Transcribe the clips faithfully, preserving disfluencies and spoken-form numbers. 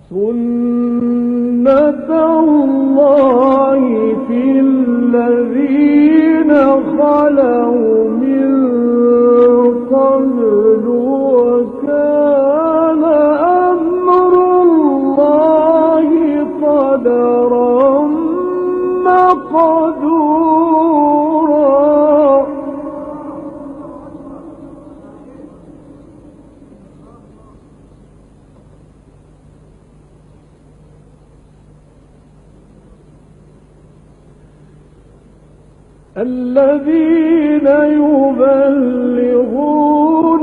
سُنَّةَ اللَّهِ فِي الَّذِينَ خَلَوْا مِن قَبْلُ وَكَانَ أَمْرُ اللَّهِ قَدَرًا مَّقْدُورًا. الذين يبلغون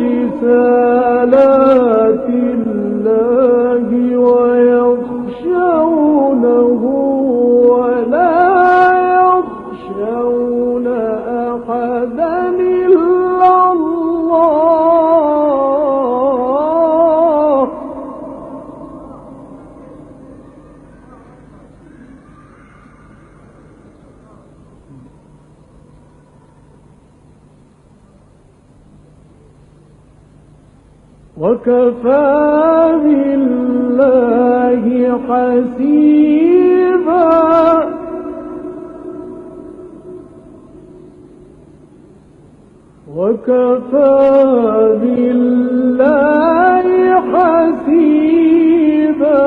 رسالات الله ويخشونه ولا يخشون أحدا إلا الله. وكفى بالله حسيبا. وكفى بالله حسيبا.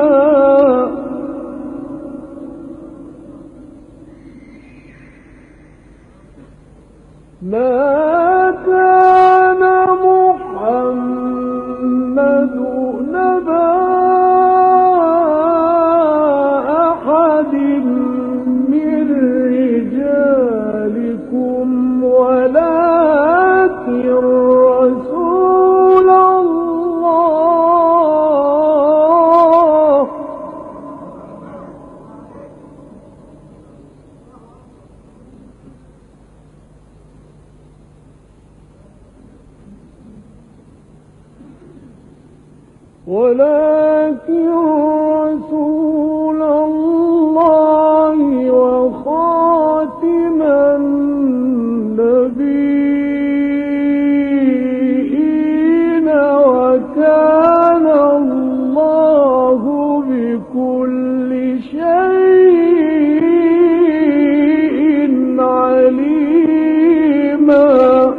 ما كان محمد نبا أحد من رجالكم ولكن رسول الله. ولكن رسول الله وخاتم النبيين وكان الله بكل شيء عليما.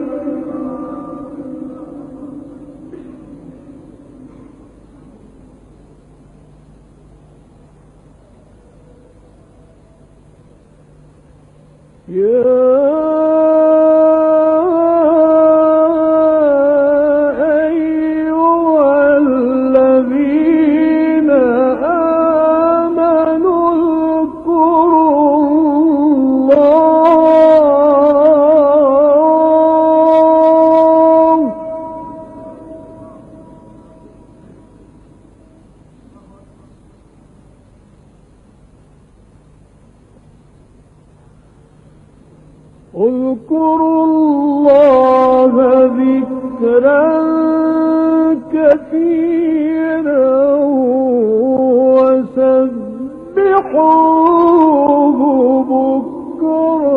يا أيها الذين آمنوا اذكروا الله اذكروا الله ذكرا كثيرا وسبحوه بكرة